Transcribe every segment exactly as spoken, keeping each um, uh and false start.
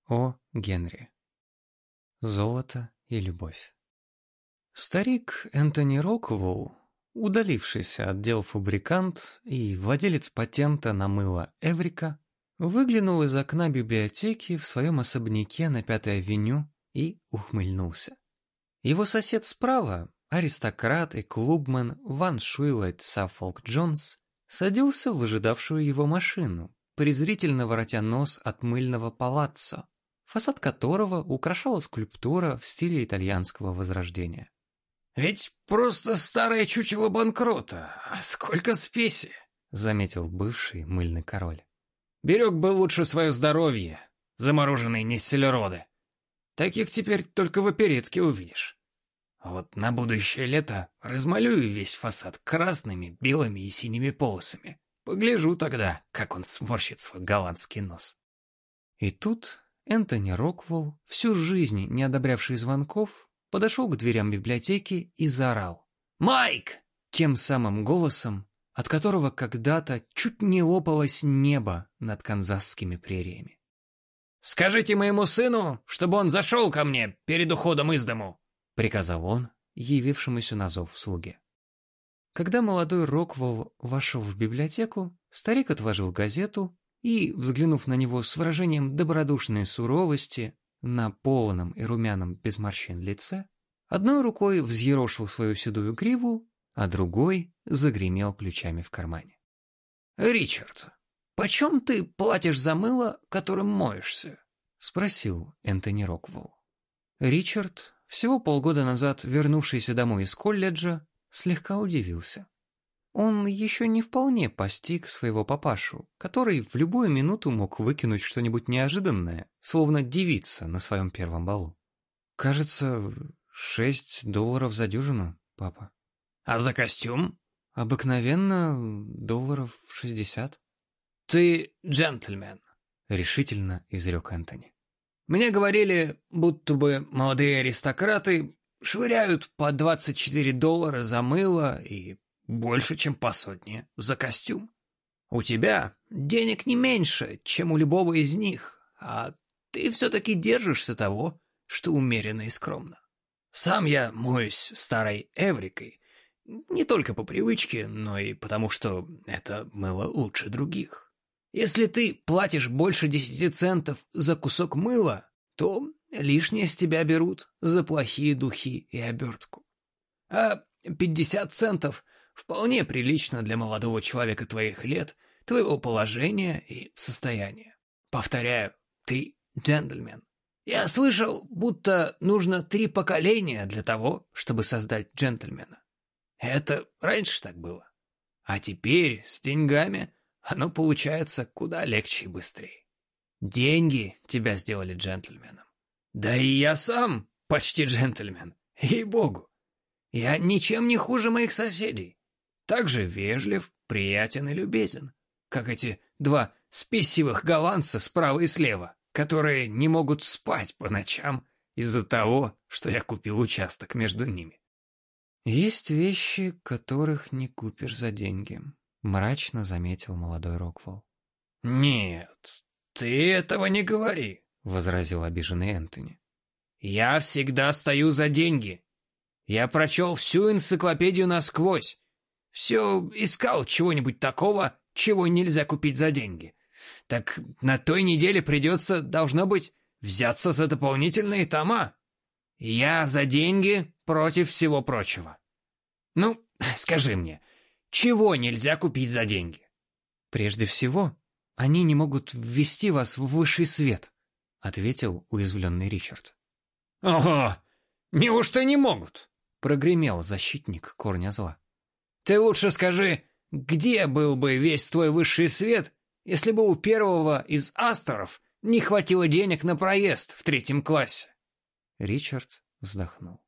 О. Генри. Золото и любовь. Старик Энтони Роквелл, удалившийся от дел фабрикант и владелец патента на мыло Эврика, выглянул из окна библиотеки в своем особняке на Пятой авеню и ухмыльнулся. Его сосед справа, аристократ и клубмен Ван Шуилет Саффолк Джонс, садился в ожидавшую его машину, презрительно воротя нос от мыльного палаццо, фасад которого украшала скульптура в стиле итальянского возрождения. «Ведь просто старое чучело банкрота, а сколько спеси!» — заметил бывший мыльный король. «Берег бы лучше свое здоровье, замороженные несселероды. Таких теперь только в оперетке увидишь. Вот на будущее лето размалюю весь фасад красными, белыми и синими полосами. Погляжу тогда, как он сморщит свой голландский нос». И тут Энтони Роквелл, всю жизнь не одобрявший звонков, подошел к дверям библиотеки и заорал: «Майк!» тем самым голосом, от которого когда-то чуть не лопалось небо над канзасскими прериями. «Скажите моему сыну, чтобы он зашел ко мне перед уходом из дому», — приказал он, явившемуся на зов слуге. Когда молодой Роквелл вошел в библиотеку, старик отложил газету и, взглянув на него с выражением добродушной суровости на полном и румяном без морщин лице, одной рукой взъерошил свою седую гриву, а другой загремел ключами в кармане. «Ричард, почем ты платишь за мыло, которым моешься?» — спросил Энтони Роквелл. Ричард, всего полгода назад вернувшийся домой из колледжа, слегка удивился. Он еще не вполне постиг своего папашу, который в любую минуту мог выкинуть что-нибудь неожиданное, словно девица на своем первом балу. «Кажется, шесть долларов за дюжину, папа». «А за костюм?» «Обыкновенно долларов шестьдесят». «Ты джентльмен», — решительно изрек Энтони. «Мне говорили, будто бы молодые аристократы швыряют по двадцать четыре доллара за мыло и больше, чем по сотне за костюм. У тебя денег не меньше, чем у любого из них, а ты все-таки держишься того, что умеренно и скромно. Сам я моюсь старой Эврикой, не только по привычке, но и потому, что это мыло лучше других. Если ты платишь больше десяти центов за кусок мыла, то лишнее с тебя берут за плохие духи и обертку. А пятьдесят центов вполне прилично для молодого человека твоих лет, твоего положения и состояния. Повторяю, ты джентльмен. Я слышал, будто нужно три поколения для того, чтобы создать джентльмена. Это раньше так было. А теперь с деньгами оно получается куда легче и быстрее. Деньги тебя сделали джентльменом. Да и я сам почти джентльмен, ей-богу. Я ничем не хуже моих соседей. Также вежлив, приятен и любезен, как эти два спесивых голландца справа и слева, которые не могут спать по ночам из-за того, что я купил участок между ними. «Есть вещи, которых не купишь за деньги», — мрачно заметил молодой Роквелл. «Нет, ты этого не говори», — возразил обиженный Энтони. «Я всегда стою за деньги. Я прочел всю энциклопедию насквозь. Все искал чего-нибудь такого, чего нельзя купить за деньги. Так на той неделе придется, должно быть, взяться за дополнительные тома. Я за деньги против всего прочего. Ну, скажи мне, чего нельзя купить за деньги?» «Прежде всего, они не могут ввести вас в высший свет», — ответил уязвленный Ричард. «Ого! Неужто не могут?» — прогремел защитник корня зла. «Ты лучше скажи, где был бы весь твой высший свет, если бы у первого из Асторов не хватило денег на проезд в третьем классе?» Ричард вздохнул.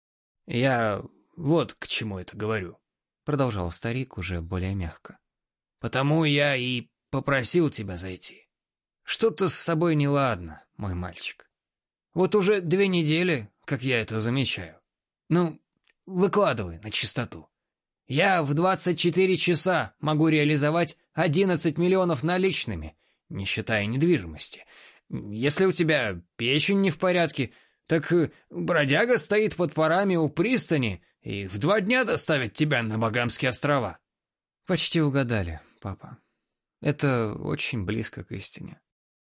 «Я вот к чему это говорю», — продолжал старик уже более мягко. «Потому я и попросил тебя зайти. Что-то с тобой неладно, мой мальчик. Вот уже две недели, как я это замечаю. Ну, выкладывай на чистоту. Я в двадцать четыре часа могу реализовать одиннадцать миллионов наличными, не считая недвижимости. Если у тебя печень не в порядке, так бродяга стоит под парами у пристани и в два дня доставит тебя на Багамские острова». Почти угадали, папа. Это очень близко к истине.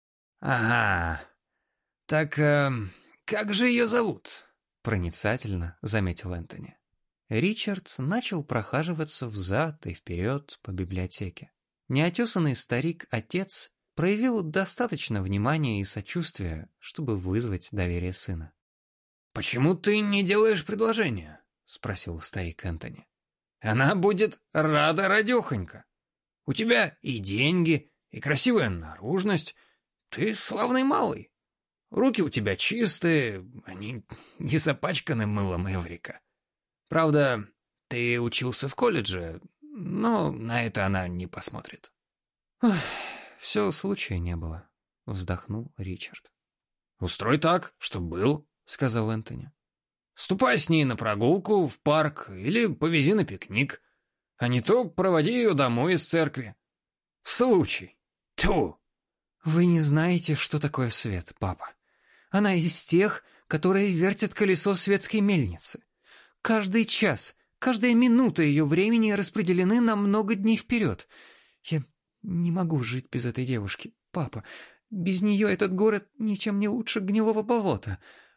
«Ага. Так э, как же ее зовут?» Проницательно заметил Энтони. Ричард начал прохаживаться взад и вперед по библиотеке. Неотесанный старик-отец проявил достаточно внимания и сочувствия, чтобы вызвать доверие сына. «Почему ты не делаешь предложение?» — спросил старик Энтони. «Она будет рада радехонько. У тебя и деньги, и красивая наружность. Ты славный малый. Руки у тебя чистые, они не запачканы мылом Эврика. Правда, ты учился в колледже, но на это она не посмотрит». Ох, все случая не было, вздохнул Ричард. «Устрой так, чтоб был», — сказал Энтони. «Ступай с ней на прогулку в парк или повези на пикник, а не то проводи ее домой из церкви. Случай. Тьфу!» Вы не знаете, что такое свет, папа. Она из тех, которые вертят колесо светской мельницы. Каждый час, каждая минута ее времени распределены на много дней вперед. Я не могу жить без этой девушки, папа. Без нее этот город ничем не лучше гнилого болота.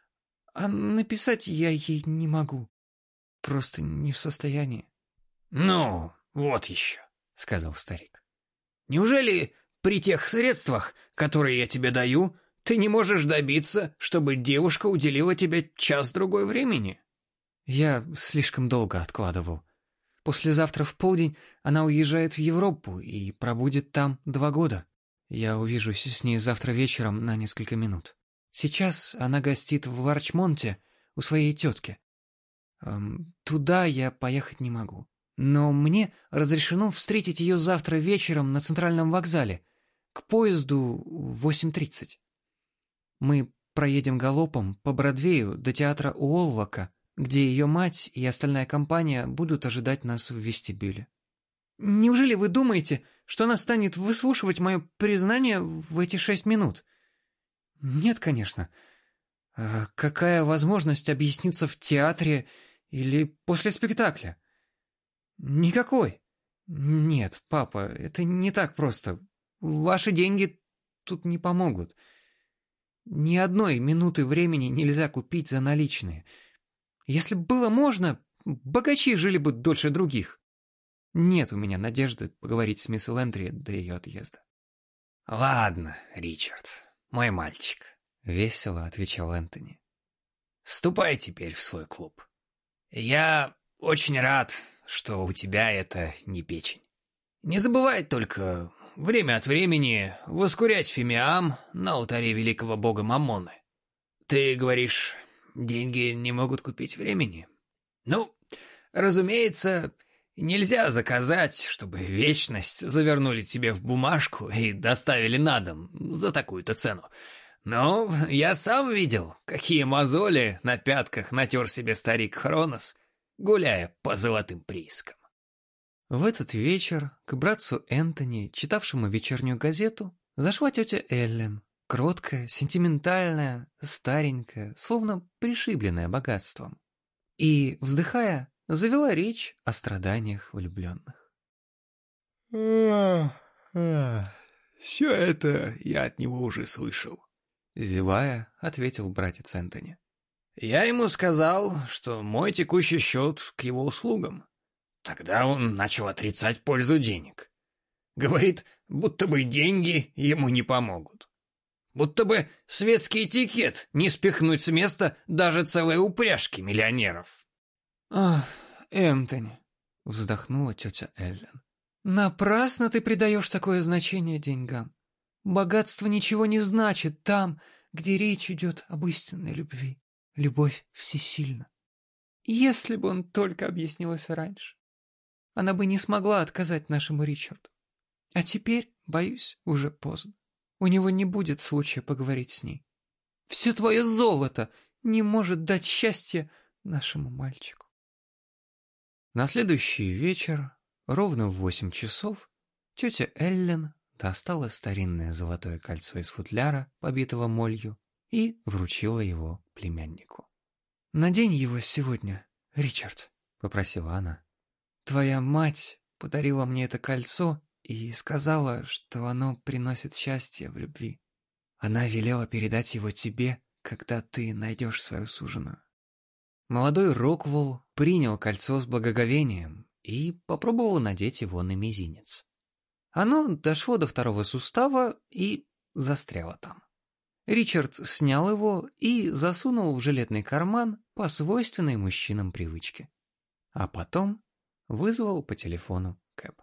А написать я ей не могу. Просто не в состоянии. «Ну, вот еще», — сказал старик. «Неужели при тех средствах, которые я тебе даю, ты не можешь добиться, чтобы девушка уделила тебе час-другой времени?» Я слишком долго откладывал. Послезавтра в полдень она уезжает в Европу и пробудет там два года. Я увижусь с ней завтра вечером на несколько минут. Сейчас она гостит в Ларчмонте у своей тетки. Эм, туда я поехать не могу. Но мне разрешено встретить ее завтра вечером на центральном вокзале, к поезду в восемь тридцать. Мы проедем галопом по Бродвею до театра Уоллока, где ее мать и остальная компания будут ожидать нас в вестибюле. Неужели вы думаете, что она станет выслушивать мое признание в эти шесть минут? Нет, конечно. А какая возможность объясниться в театре или после спектакля? Никакой. Нет, папа, это не так просто. Ваши деньги тут не помогут. Ни одной минуты времени нельзя купить за наличные. Если бы было можно, богачи жили бы дольше других. Нет у меня надежды поговорить с мисс Лэнтри до ее отъезда. «Ладно, Ричард, мой мальчик», — весело отвечал Энтони. «Ступай теперь в свой клуб. Я очень рад, что у тебя это не печень. Не забывай только время от времени воскурять фимиам на алтаре великого бога Маммоны. Ты говоришь, деньги не могут купить времени? Ну, разумеется, нельзя заказать, чтобы вечность завернули тебе в бумажку и доставили на дом за такую-то цену. Но я сам видел, какие мозоли на пятках натер себе старик Хронос, гуляя по золотым приискам. В этот вечер к братцу Энтони, читавшему вечернюю газету, зашла тетя Эллен, кроткая, сентиментальная, старенькая, словно пришибленная богатством. И, вздыхая, завела речь о страданиях влюбленных. «Все это я от него уже слышал», — зевая, ответил братец Энтони. «Я ему сказал, что мой текущий счет к его услугам. Тогда он начал отрицать пользу денег. Говорит, будто бы деньги ему не помогут. Будто бы светский этикет не спихнуть с места даже целой упряжки миллионеров». «Ах, Энтони», — вздохнула тетя Эллен, — «напрасно ты придаешь такое значение деньгам. Богатство ничего не значит там, где речь идет об истинной любви. Любовь всесильна. Если бы он только объяснилась раньше, она бы не смогла отказать нашему Ричарду. А теперь, боюсь, уже поздно. У него не будет случая поговорить с ней. Все твое золото не может дать счастья нашему мальчику». На следующий вечер, ровно в восемь часов, тетя Эллен достала старинное золотое кольцо из футляра, побитого молью, и вручила его племяннику. «Надень его сегодня, Ричард», — попросила она. «Твоя мать подарила мне это кольцо и сказала, что оно приносит счастье в любви. Она велела передать его тебе, когда ты найдешь свою суженую». Молодой Роквелл принял кольцо с благоговением и попробовал надеть его на мизинец. Оно дошло до второго сустава и застряло там. Ричард снял его и засунул в жилетный карман по свойственной мужчинам привычке. А потом вызвал по телефону кэб.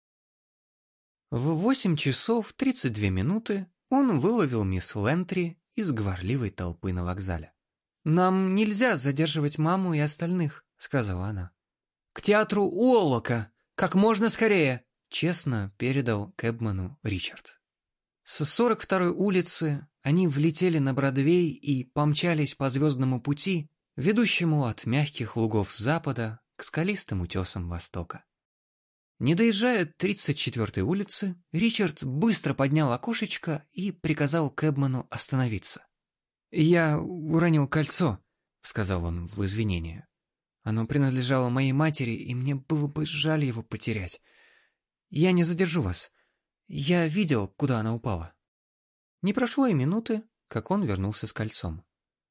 В восемь часов тридцать две минуты он выловил мисс Лентри из говорливой толпы на вокзале. «Нам нельзя задерживать маму и остальных», — сказала она. «К театру Уоллока! Как можно скорее!» — честно передал кэбману Ричард. С сорок второй улицы они влетели на Бродвей и помчались по звездному пути, ведущему от мягких лугов запада к скалистым утесам востока. Не доезжая тридцать четвёртой улицы, Ричард быстро поднял окошечко и приказал кэбману остановиться. «Я уронил кольцо», — сказал он в извинение. «Оно принадлежало моей матери, и мне было бы жаль его потерять. Я не задержу вас. Я видел, куда она упала». Не прошло и минуты, как он вернулся с кольцом.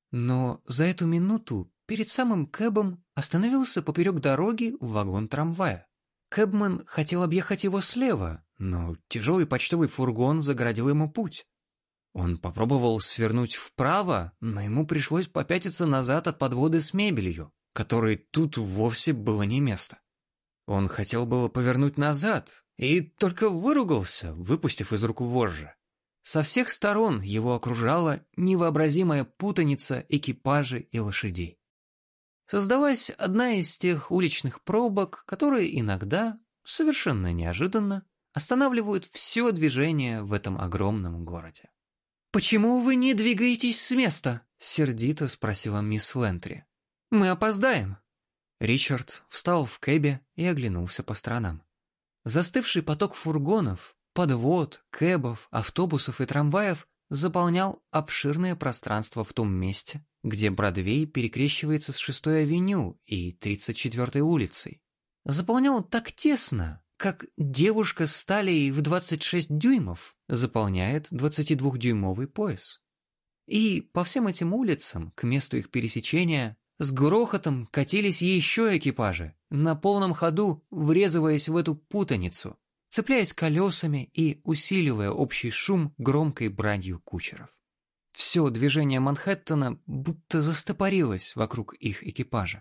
Но за эту минуту перед самым кэбом остановился поперек дороги вагон трамвая. Кэбман хотел объехать его слева, но тяжелый почтовый фургон загородил ему путь. Он попробовал свернуть вправо, но ему пришлось попятиться назад от подводы с мебелью, которой тут вовсе было не место. Он хотел было повернуть назад и только выругался, выпустив из рук вожжи. Со всех сторон его окружала невообразимая путаница экипажей и лошадей. Создалась одна из тех уличных пробок, которые иногда, совершенно неожиданно, останавливают все движение в этом огромном городе. «Почему вы не двигаетесь с места?» — сердито спросила мисс Лентри. «Мы опоздаем». Ричард встал в кэбе и оглянулся по сторонам. Застывший поток фургонов, подвод, кэбов, автобусов и трамваев заполнял обширное пространство в том месте, где Бродвей перекрещивается с шестой авеню и тридцать четвёртой улицей. Заполнял так тесно, как девушка с талией в двадцать шесть дюймов заполняет двадцатидвухдюймовый пояс. И по всем этим улицам, к месту их пересечения, с грохотом катились еще экипажи, на полном ходу врезываясь в эту путаницу, цепляясь колесами и усиливая общий шум громкой бранью кучеров. Все движение Манхэттена будто застопорилось вокруг их экипажа.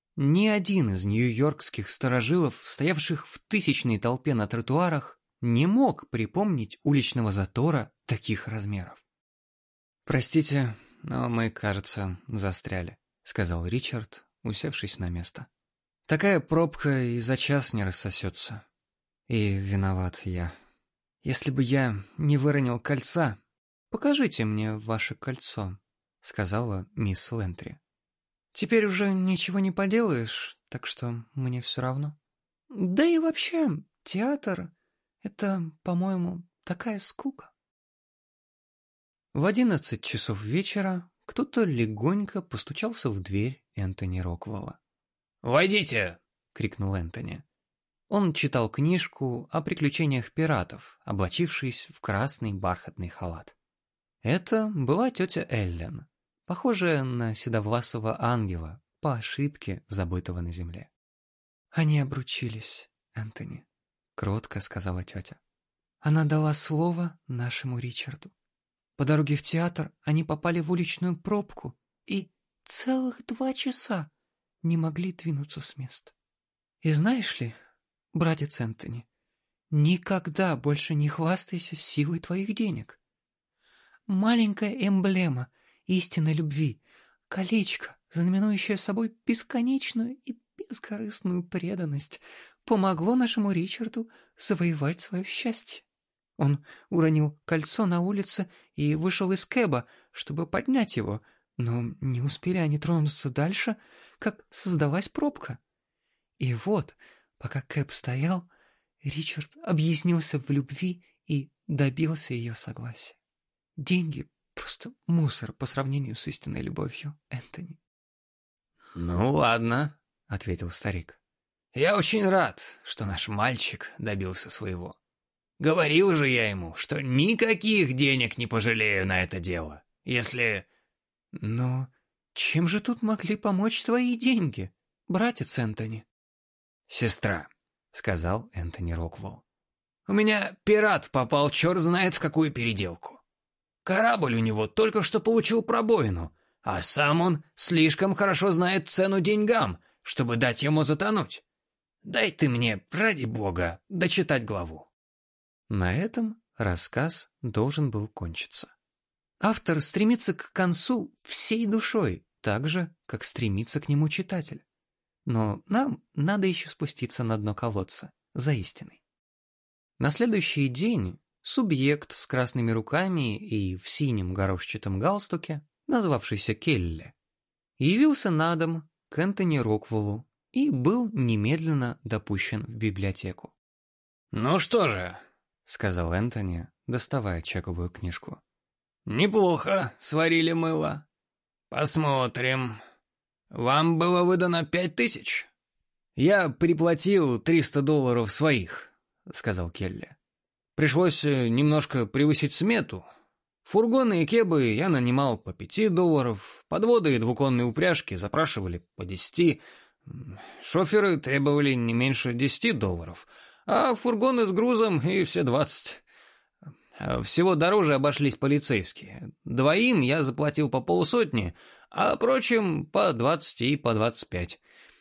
Ни один из нью-йоркских старожилов, стоявших в тысячной толпе на тротуарах, не мог припомнить уличного затора таких размеров. «Простите, но мы, кажется, застряли», — сказал Ричард, усевшись на место. «Такая пробка и за час не рассосется. И виноват я. Если бы я не выронил кольца...» «Покажите мне ваше кольцо», — сказала мисс Лентри. «Теперь уже ничего не поделаешь, так что мне все равно. Да и вообще, театр — это, по-моему, такая скука». В одиннадцать часов вечера кто-то легонько постучался в дверь Энтони Роквелла. «Войдите!» — крикнул Энтони. Он читал книжку о приключениях пиратов, облачившись в красный бархатный халат. Это была тетя Эллен, похожая на седовласого ангела, по ошибке забытого на земле. «Они обручились, Энтони», — кротко сказала тетя. «Она дала слово нашему Ричарду. По дороге в театр они попали в уличную пробку и целых два часа не могли двинуться с места. И знаешь ли, братец Энтони, никогда больше не хвастайся силой твоих денег. Маленькая эмблема истинной любви, колечко, знаменующее собой бесконечную и бескорыстную преданность, помогло нашему Ричарду завоевать свое счастье. Он уронил кольцо на улице и вышел из кэба, чтобы поднять его, но не успели они тронуться дальше, как создалась пробка. И вот, пока кэб стоял, Ричард объяснился в любви и добился ее согласия. Деньги — просто мусор по сравнению с истинной любовью, Энтони. «Ну ладно», — ответил старик. «Я очень рад, что наш мальчик добился своего. Говорил же я ему, что никаких денег не пожалею на это дело, если...» «Но чем же тут могли помочь твои деньги, братец Энтони?» «Сестра», — сказал Энтони Роквелл. «У меня пират попал черт знает в какую переделку. Корабль у него только что получил пробоину, а сам он слишком хорошо знает цену деньгам, чтобы дать ему затонуть. Дай ты мне, ради бога, дочитать главу». На этом рассказ должен был кончиться. Автор стремится к концу всей душой, так же, как стремится к нему читатель. Но нам надо еще спуститься на дно колодца, за истиной. На следующий день субъект с красными руками и в синем горошчатом галстуке, назвавшийся Келли, явился на дом к Энтони Роквеллу и был немедленно допущен в библиотеку. «Ну что же», — сказал Энтони, доставая чековую книжку. «Неплохо сварили мыло. Посмотрим. Вам было выдано пять тысяч?» «Я приплатил триста долларов своих», — сказал Келли. «Пришлось немножко превысить смету. Фургоны и кебы я нанимал по пяти долларов, подводы и двуконные упряжки запрашивали по десяти, шоферы требовали не меньше десяти долларов, а фургоны с грузом и все двадцать. Всего дороже обошлись полицейские. Двоим я заплатил по полсотни, а прочим по двадцать и по двадцать пять.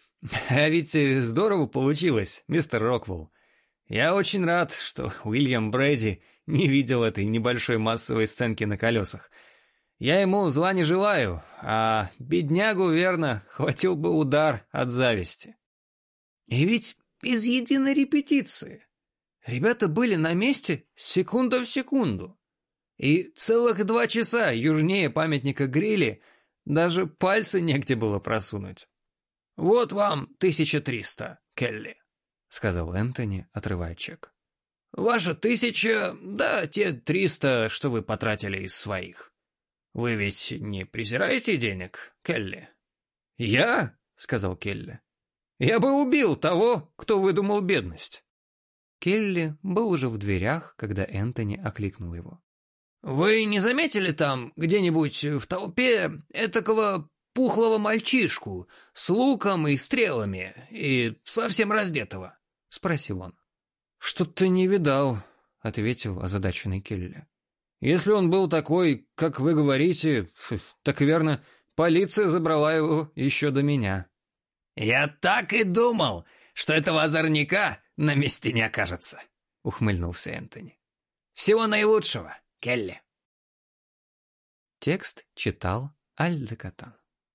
А ведь здорово получилось, мистер Роквелл. Я очень рад, что Уильям Брэди не видел этой небольшой массовой сценки на колесах. Я ему зла не желаю, а беднягу, верно, хватил бы удар от зависти. И ведь без единой репетиции. Ребята были на месте секунда в секунду. И целых два часа южнее памятника Грилли даже пальцы негде было просунуть. «Вот вам тысяча триста, Келли», — сказал Энтони, отрывая чек. «Ваша тысяча, да те триста, что вы потратили из своих. Вы ведь не презираете денег, Келли?» «Я?» — сказал Келли. «Я бы убил того, кто выдумал бедность». Келли был уже в дверях, когда Энтони окликнул его. «Вы не заметили там где-нибудь в толпе этакого пухлого мальчишку с луком и стрелами и совсем раздетого?» — спросил он. «Что-то не видал», — ответил озадаченный Келли. «Если он был такой, как вы говорите, так верно, полиция забрала его еще до меня». «Я так и думал, что этого озорника на месте не окажется», — ухмыльнулся Энтони. «Всего наилучшего, Келли». Текст читал Аль Декатан.